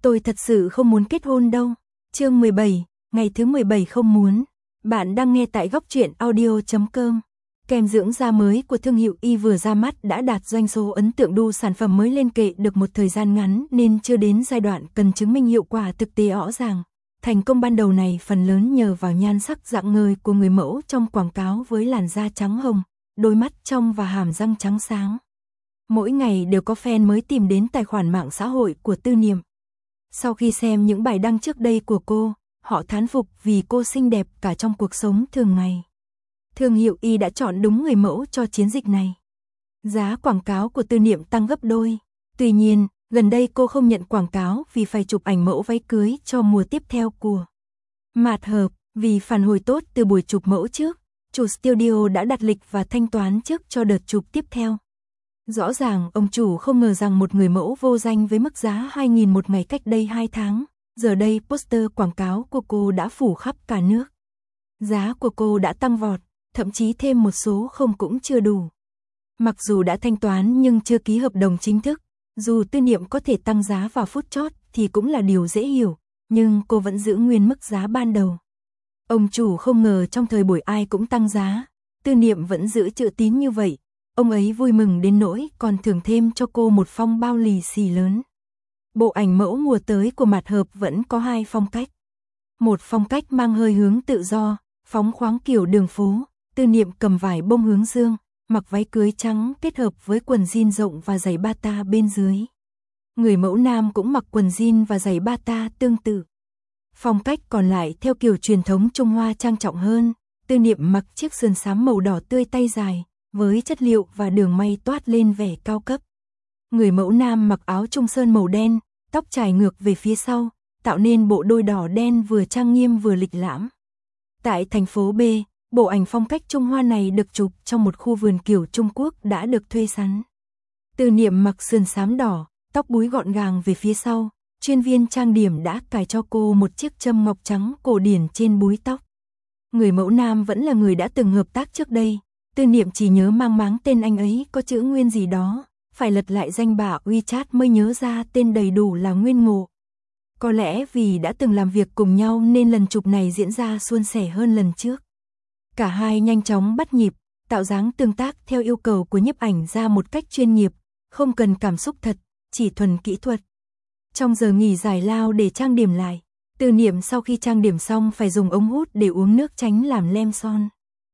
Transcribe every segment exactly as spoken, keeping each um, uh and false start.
Tôi thật sự không muốn kết hôn đâu. Chương mười bảy, ngày thứ mười bảy không muốn. Bạn đang nghe tại góc truyện audio chấm com. Kem dưỡng da mới của thương hiệu Y vừa ra mắt đã đạt doanh số ấn tượng, đu sản phẩm mới lên kệ được một thời gian ngắn nên chưa đến giai đoạn cần chứng minh hiệu quả thực tế rõ ràng. Thành công ban đầu này phần lớn nhờ vào nhan sắc rạng ngời của người mẫu trong quảng cáo với làn da trắng hồng, đôi mắt trong và hàm răng trắng sáng. Mỗi ngày đều có fan mới tìm đến tài khoản mạng xã hội của Tư Niệm. Sau khi xem những bài đăng trước đây của cô, họ thán phục vì cô xinh đẹp cả trong cuộc sống thường ngày. Thương hiệu Y đã chọn đúng người mẫu cho chiến dịch này. Giá quảng cáo của Tư Niệm tăng gấp đôi. Tuy nhiên, gần đây cô không nhận quảng cáo vì phải chụp ảnh mẫu váy cưới cho mùa tiếp theo của Mạt Hợp. Vì phản hồi tốt từ buổi chụp mẫu trước, chủ studio đã đặt lịch và thanh toán trước cho đợt chụp tiếp theo. Rõ ràng ông chủ không ngờ rằng một người mẫu vô danh với mức giá hai nghìn một ngày cách đây hai tháng, giờ đây poster quảng cáo của cô đã phủ khắp cả nước. Giá của cô đã tăng vọt, thậm chí thêm một số không cũng chưa đủ. Mặc dù đã thanh toán nhưng chưa ký hợp đồng chính thức, dù Tư Niệm có thể tăng giá vào phút chót thì cũng là điều dễ hiểu, nhưng cô vẫn giữ nguyên mức giá ban đầu. Ông chủ không ngờ trong thời buổi ai cũng tăng giá, Tư Niệm vẫn giữ chữ tín như vậy. Ông ấy vui mừng đến nỗi còn thưởng thêm cho cô một phong bao lì xì lớn. Bộ ảnh mẫu mùa tới của Mạt Hợp vẫn có hai phong cách. Một phong cách mang hơi hướng tự do, phóng khoáng kiểu đường phố, Tư Niệm cầm vải bông hướng dương, mặc váy cưới trắng kết hợp với quần jean rộng và giày bata bên dưới. Người mẫu nam cũng mặc quần jean và giày bata tương tự. Phong cách còn lại theo kiểu truyền thống Trung Hoa trang trọng hơn, Tư Niệm mặc chiếc sườn xám màu đỏ tươi tay dài, với chất liệu và đường may toát lên vẻ cao cấp. Người mẫu nam mặc áo trung sơn màu đen, tóc trải ngược về phía sau, tạo nên bộ đôi đỏ đen vừa trang nghiêm vừa lịch lãm. Tại thành phố B, bộ ảnh phong cách Trung Hoa này được chụp trong một khu vườn kiểu Trung Quốc đã được thuê sẵn. Tư Niệm mặc sườn xám đỏ, tóc búi gọn gàng về phía sau, chuyên viên trang điểm đã cài cho cô một chiếc châm ngọc trắng cổ điển trên búi tóc. Người mẫu nam vẫn là người đã từng hợp tác trước đây. Tư Niệm chỉ nhớ mang máng tên anh ấy có chữ Nguyên gì đó, phải lật lại danh bạ WeChat mới nhớ ra tên đầy đủ là Nguyên Ngộ. Có lẽ vì đã từng làm việc cùng nhau nên lần chụp này diễn ra suôn sẻ hơn lần trước. Cả hai nhanh chóng bắt nhịp, tạo dáng tương tác theo yêu cầu của nhiếp ảnh ra một cách chuyên nghiệp, không cần cảm xúc thật, chỉ thuần kỹ thuật. Trong giờ nghỉ giải lao để trang điểm lại, Tư Niệm sau khi trang điểm xong phải dùng ống hút để uống nước tránh làm lem son.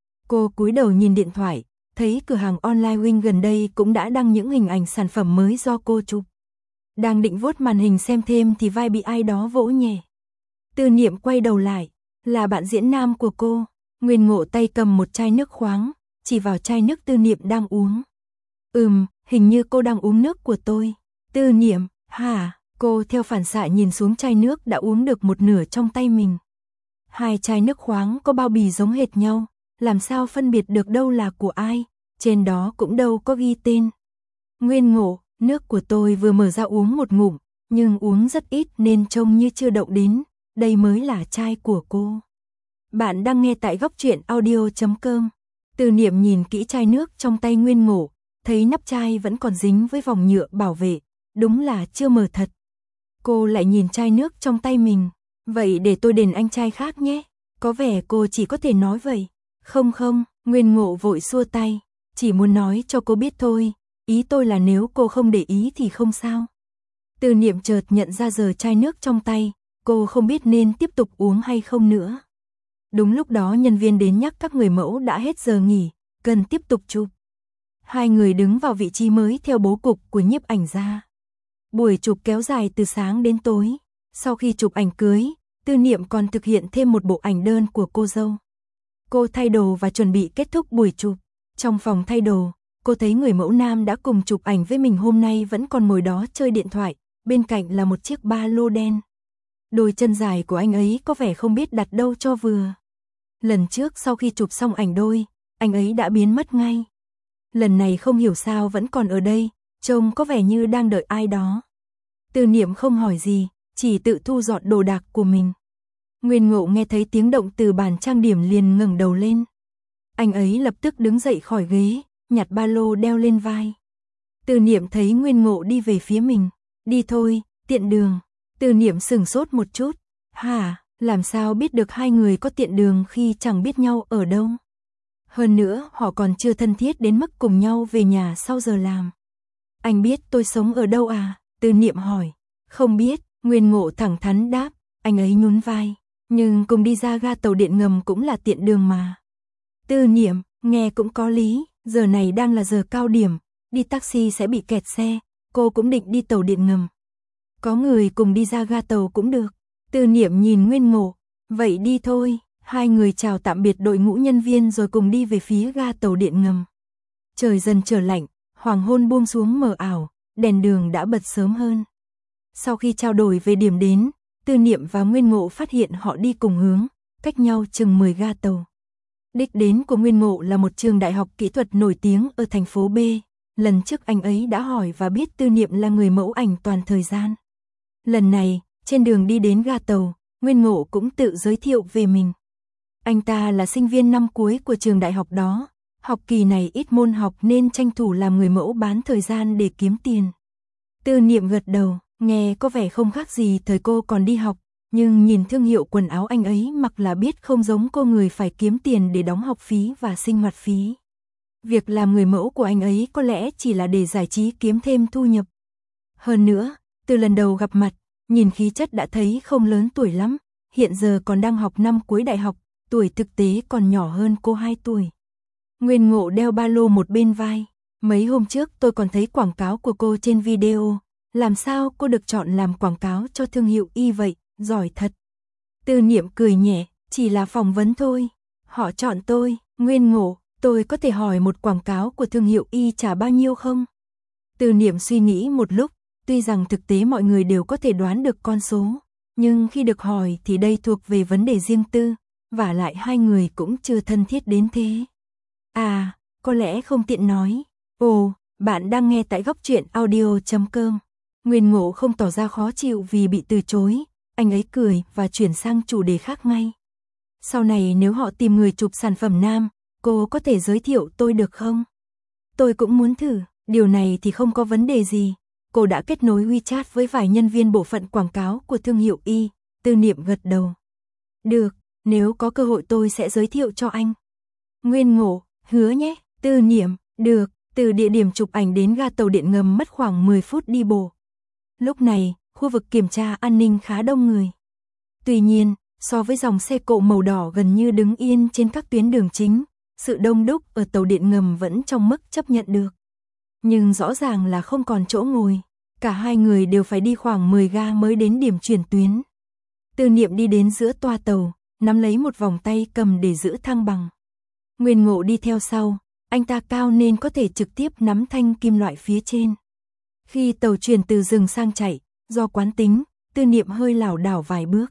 Cô cúi đầu nhìn điện thoại, thấy cửa hàng online Wing gần đây cũng đã đăng những hình ảnh sản phẩm mới do cô chụp. Đang định vuốt màn hình xem thêm thì vai bị ai đó vỗ nhẹ. Tư Niệm quay đầu lại, là bạn diễn nam của cô. Nguyên Ngộ tay cầm một chai nước khoáng, chỉ vào chai nước Tư Niệm đang uống. Ừm, hình như cô đang uống nước của tôi. Tư Niệm, hả? Cô theo phản xạ nhìn xuống chai nước đã uống được một nửa trong tay mình. Hai chai nước khoáng có bao bì giống hệt nhau. Làm sao phân biệt được đâu là của ai, trên đó cũng đâu có ghi tên. Nguyên Ngộ, nước của tôi vừa mở ra uống một ngụm, nhưng uống rất ít nên trông như chưa động đến, đây mới là chai của cô. Bạn đang nghe tại góc truyện audio chấm com. Tư Niệm nhìn kỹ chai nước trong tay Nguyên Ngộ, thấy nắp chai vẫn còn dính với vòng nhựa bảo vệ, đúng là chưa mở thật. Cô lại nhìn chai nước trong tay mình, vậy để tôi đền anh chai khác nhé. Có vẻ cô chỉ có thể nói vậy. Không không, Nguyên Ngộ vội xua tay, chỉ muốn nói cho cô biết thôi, ý tôi là nếu cô không để ý thì không sao. Tư Niệm chợt nhận ra giờ chai nước trong tay, cô không biết nên tiếp tục uống hay không nữa. Đúng lúc đó nhân viên đến nhắc các người mẫu đã hết giờ nghỉ, cần tiếp tục chụp. Hai người đứng vào vị trí mới theo bố cục của nhiếp ảnh gia. Buổi chụp kéo dài từ sáng đến tối, sau khi chụp ảnh cưới, Tư Niệm còn thực hiện thêm một bộ ảnh đơn của cô dâu. Cô thay đồ và chuẩn bị kết thúc buổi chụp. Trong phòng thay đồ, cô thấy người mẫu nam đã cùng chụp ảnh với mình hôm nay vẫn còn ngồi đó chơi điện thoại, bên cạnh là một chiếc ba lô đen. Đôi chân dài của anh ấy có vẻ không biết đặt đâu cho vừa. Lần trước sau khi chụp xong ảnh đôi, anh ấy đã biến mất ngay. Lần này không hiểu sao vẫn còn ở đây, trông có vẻ như đang đợi ai đó. Tư Niệm không hỏi gì, chỉ tự thu dọn đồ đạc của mình. Nguyên Ngộ nghe thấy tiếng động từ bàn trang điểm liền ngẩng đầu lên. Anh ấy lập tức đứng dậy khỏi ghế, nhặt ba lô đeo lên vai. Tư Niệm thấy Nguyên Ngộ đi về phía mình. Đi thôi, tiện đường. Tư Niệm sừng sốt một chút. Hả, làm sao biết được hai người có tiện đường khi chẳng biết nhau ở đâu? Hơn nữa, họ còn chưa thân thiết đến mức cùng nhau về nhà sau giờ làm. Anh biết tôi sống ở đâu à? Tư Niệm hỏi. Không biết, Nguyên Ngộ thẳng thắn đáp. Anh ấy nhún vai. Nhưng cùng đi ra ga tàu điện ngầm cũng là tiện đường mà. Tư Niệm, nghe cũng có lý, giờ này đang là giờ cao điểm, đi taxi sẽ bị kẹt xe, cô cũng định đi tàu điện ngầm. Có người cùng đi ra ga tàu cũng được. Tư Niệm nhìn Nguyên Ngộ. Vậy đi thôi. Hai người chào tạm biệt đội ngũ nhân viên rồi cùng đi về phía ga tàu điện ngầm. Trời dần trở lạnh, hoàng hôn buông xuống mờ ảo, đèn đường đã bật sớm hơn. Sau khi trao đổi về điểm đến, Tư Niệm và Nguyên Ngộ phát hiện họ đi cùng hướng, cách nhau chừng mười ga tàu. Đích đến của Nguyên Ngộ là một trường đại học kỹ thuật nổi tiếng ở thành phố B. Lần trước anh ấy đã hỏi và biết Tư Niệm là người mẫu ảnh toàn thời gian. Lần này, trên đường đi đến ga tàu, Nguyên Ngộ cũng tự giới thiệu về mình. Anh ta là sinh viên năm cuối của trường đại học đó, học kỳ này ít môn học nên tranh thủ làm người mẫu bán thời gian để kiếm tiền. Tư Niệm gật đầu, nghe có vẻ không khác gì thời cô còn đi học, nhưng nhìn thương hiệu quần áo anh ấy mặc là biết không giống cô người phải kiếm tiền để đóng học phí và sinh hoạt phí. Việc làm người mẫu của anh ấy có lẽ chỉ là để giải trí kiếm thêm thu nhập. Hơn nữa, từ lần đầu gặp mặt, nhìn khí chất đã thấy không lớn tuổi lắm, hiện giờ còn đang học năm cuối đại học, tuổi thực tế còn nhỏ hơn cô hai tuổi. Nguyên Ngộ đeo ba lô một bên vai, mấy hôm trước tôi còn thấy quảng cáo của cô trên video, làm sao cô được chọn làm quảng cáo cho thương hiệu y vậy, giỏi thật. Tư Niệm cười nhẹ, chỉ là phỏng vấn thôi, họ chọn tôi. Nguyên Ngộ, tôi có thể hỏi một quảng cáo của thương hiệu y trả bao nhiêu không? Tư Niệm suy nghĩ một lúc, tuy rằng thực tế mọi người đều có thể đoán được con số, nhưng khi được hỏi thì đây thuộc về vấn đề riêng tư, vả lại hai người cũng chưa thân thiết đến thế. À, có lẽ không tiện nói. Ồ, bạn đang nghe tại góc truyện audio chấm com. Nguyên Ngộ không tỏ ra khó chịu vì bị từ chối, anh ấy cười và chuyển sang chủ đề khác ngay. Sau này nếu họ tìm người chụp sản phẩm nam, cô có thể giới thiệu tôi được không? Tôi cũng muốn thử, điều này thì không có vấn đề gì. Cô đã kết nối WeChat với vài nhân viên bộ phận quảng cáo của thương hiệu y. Tư Niệm gật đầu. Được, nếu có cơ hội tôi sẽ giới thiệu cho anh. Nguyên Ngộ, hứa nhé. Tư Niệm, được. Từ địa điểm chụp ảnh đến ga tàu điện ngầm mất khoảng mười phút đi bộ. Lúc này, khu vực kiểm tra an ninh khá đông người. Tuy nhiên, so với dòng xe cộ màu đỏ gần như đứng yên trên các tuyến đường chính, sự đông đúc ở tàu điện ngầm vẫn trong mức chấp nhận được. Nhưng rõ ràng là không còn chỗ ngồi, cả hai người đều phải đi khoảng mười ga mới đến điểm chuyển tuyến. Tư Niệm đi đến giữa toa tàu, nắm lấy một vòng tay cầm để giữ thăng bằng. Nguyên Ngộ đi theo sau, anh ta cao nên có thể trực tiếp nắm thanh kim loại phía trên. Khi tàu chuyển từ dừng sang chạy, do quán tính, Tư Niệm hơi lảo đảo vài bước.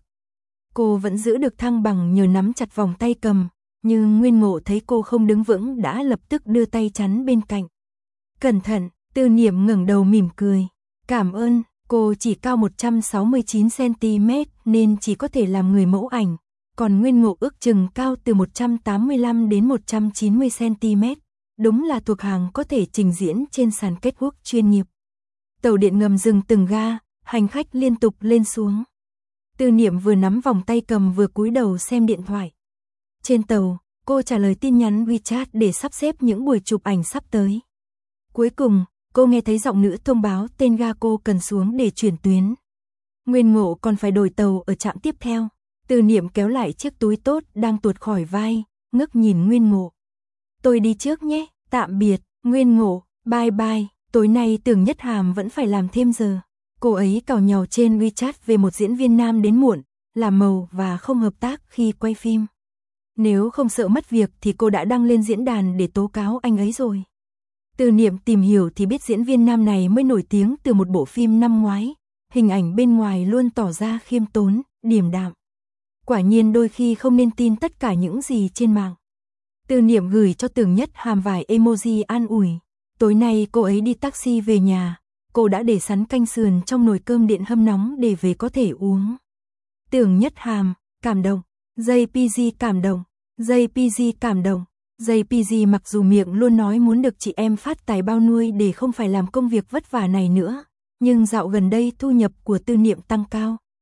Cô vẫn giữ được thăng bằng nhờ nắm chặt vòng tay cầm, nhưng Nguyên Ngộ thấy cô không đứng vững đã lập tức đưa tay chắn bên cạnh. Cẩn thận, Tư Niệm ngẩng đầu mỉm cười. Cảm ơn, cô chỉ cao một trăm sáu mươi chín xăng ti mét nên chỉ có thể làm người mẫu ảnh, còn Nguyên Ngộ ước chừng cao từ một trăm tám mươi lăm đến một trăm chín mươi xăng ti mét, đúng là thuộc hàng có thể trình diễn trên sàn catwalk chuyên nghiệp. Tàu điện ngầm dừng từng ga, hành khách liên tục lên xuống. Tư Niệm vừa nắm vòng tay cầm vừa cúi đầu xem điện thoại. Trên tàu, cô trả lời tin nhắn WeChat để sắp xếp những buổi chụp ảnh sắp tới. Cuối cùng, cô nghe thấy giọng nữ thông báo tên ga cô cần xuống để chuyển tuyến. Nguyên Ngộ còn phải đổi tàu ở trạm tiếp theo. Tư Niệm kéo lại chiếc túi tốt đang tuột khỏi vai, ngước nhìn Nguyên Ngộ. Tôi đi trước nhé, tạm biệt. Nguyên Ngộ, bye bye, tối nay Tưởng Nhất Hàm vẫn phải làm thêm giờ. Cô ấy càu nhàu trên WeChat về một diễn viên nam đến muộn, làm màu và không hợp tác khi quay phim. Nếu không sợ mất việc thì cô đã đăng lên diễn đàn để tố cáo anh ấy rồi. Tư Niệm tìm hiểu thì biết diễn viên nam này mới nổi tiếng từ một bộ phim năm ngoái, hình ảnh bên ngoài luôn tỏ ra khiêm tốn, điềm đạm. Quả nhiên đôi khi không nên tin tất cả những gì trên mạng. Tư Niệm gửi cho Tưởng Nhất Hàm vài emoji an ủi. Tối nay cô ấy đi taxi về nhà, cô đã để sắn canh sườn trong nồi cơm điện hâm nóng để về có thể uống. Tưởng Nhất Hàm, cảm động. gi pê giê cảm động. gi pê giê cảm động. gi pê giê mặc dù miệng luôn nói muốn được chị em phát tài bao nuôi để không phải làm công việc vất vả này nữa, nhưng dạo gần đây thu nhập của Tư Niệm tăng cao.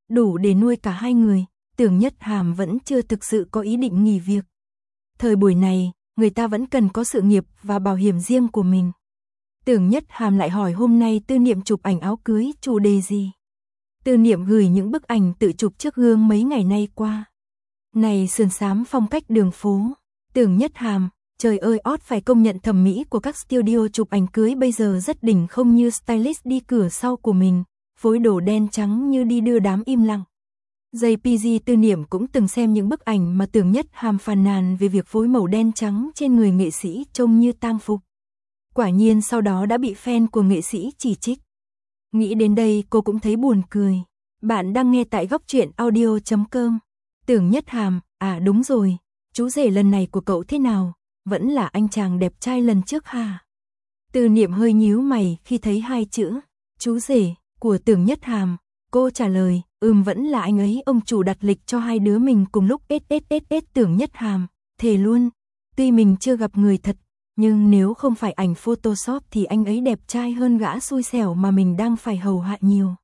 đủ để nuôi cả hai người, Tưởng Nhất Hàm vẫn chưa thực sự có ý định nghỉ việc. Thời buổi này, người ta vẫn cần có sự nghiệp và bảo hiểm riêng của mình. Tưởng Nhất Hàm lại hỏi hôm nay Tư Niệm chụp ảnh áo cưới chủ đề gì. Tư Niệm gửi những bức ảnh tự chụp trước gương mấy ngày nay qua. Này sườn xám phong cách đường phố. Tưởng Nhất Hàm, trời ơi ót phải công nhận thẩm mỹ của các studio chụp ảnh cưới bây giờ rất đỉnh, không như stylist đi cửa sau của mình, phối đồ đen trắng như đi đưa đám im lặng. gi pê giê Tư Niệm cũng từng xem những bức ảnh mà Tưởng Nhất Hàm phàn nàn về việc phối màu đen trắng trên người nghệ sĩ trông như tang phục. Quả nhiên sau đó đã bị fan của nghệ sĩ chỉ trích. Nghĩ đến đây cô cũng thấy buồn cười. Bạn đang nghe tại góc truyện audio chấm com. Tưởng Nhất Hàm, à đúng rồi, chú rể lần này của cậu thế nào? Vẫn là anh chàng đẹp trai lần trước hả? Tư Niệm hơi nhíu mày khi thấy hai chữ chú rể của Tưởng Nhất Hàm. Cô trả lời, ừm vẫn là anh ấy, ông chủ đặt lịch cho hai đứa mình cùng lúc. ét. Tưởng Nhất Hàm, thề luôn, tuy mình chưa gặp người thật, nhưng nếu không phải ảnh Photoshop thì anh ấy đẹp trai hơn gã xui xẻo mà mình đang phải hầu hạ nhiều.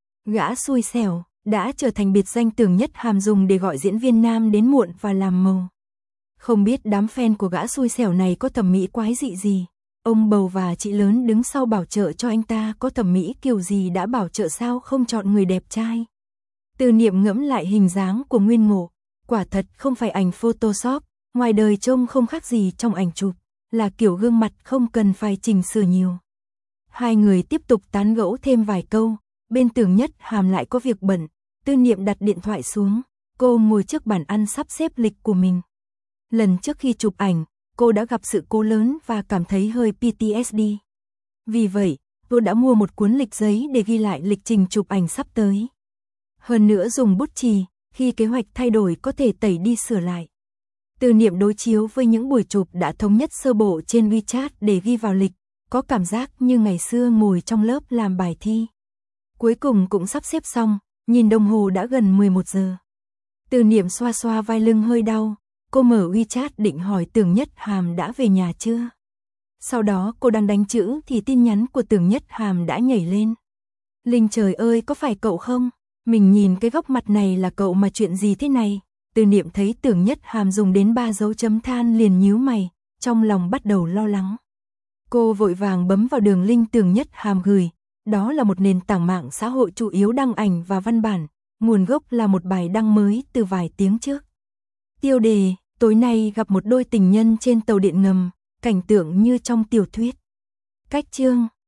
Gã xui xẻo đã trở thành biệt danh Tưởng Nhất Hàm dùng để gọi diễn viên nam đến muộn và làm màu. Không biết đám fan của gã xui xẻo này có thẩm mỹ quái dị gì. Ông bầu và chị lớn đứng sau bảo trợ cho anh ta có thẩm mỹ kiểu gì đã bảo trợ sao không chọn người đẹp trai. Tư Niệm ngẫm lại hình dáng của Nguyên Ngộ, quả thật không phải ảnh Photoshop, ngoài đời trông không khác gì trong ảnh chụp, là kiểu gương mặt không cần phải chỉnh sửa nhiều. Hai người tiếp tục tán gẫu thêm vài câu, bên Tưởng Nhất Hàm lại có việc bận, Tư Niệm đặt điện thoại xuống, cô ngồi trước bàn ăn sắp xếp lịch của mình. Lần trước khi chụp ảnh, cô đã gặp sự cố lớn và cảm thấy hơi pê tê ét đê. Vì vậy, cô đã mua một cuốn lịch giấy để ghi lại lịch trình chụp ảnh sắp tới. Hơn nữa dùng bút chì, khi kế hoạch thay đổi có thể tẩy đi sửa lại. Tư Niệm đối chiếu với những buổi chụp đã thống nhất sơ bộ trên WeChat để ghi vào lịch, có cảm giác như ngày xưa ngồi trong lớp làm bài thi. Cuối cùng cũng sắp xếp xong, nhìn đồng hồ đã gần mười một giờ. Tư Niệm xoa xoa vai lưng hơi đau, cô mở WeChat định hỏi Tưởng Nhất Hàm đã về nhà chưa. Sau đó cô đang đánh chữ thì tin nhắn của Tưởng Nhất Hàm đã nhảy lên. Linh trời ơi, có phải cậu không? Mình nhìn cái góc mặt này là cậu mà chuyện gì thế này? Tư Niệm thấy Tưởng Nhất Hàm dùng đến ba dấu chấm than liền nhíu mày, trong lòng bắt đầu lo lắng. Cô vội vàng bấm vào đường link Tưởng Nhất Hàm gửi, đó là một nền tảng mạng xã hội chủ yếu đăng ảnh và văn bản, nguồn gốc là một bài đăng mới từ vài tiếng trước. Tiêu đề, tối nay gặp một đôi tình nhân trên tàu điện ngầm, cảnh tượng như trong tiểu thuyết. Cách chương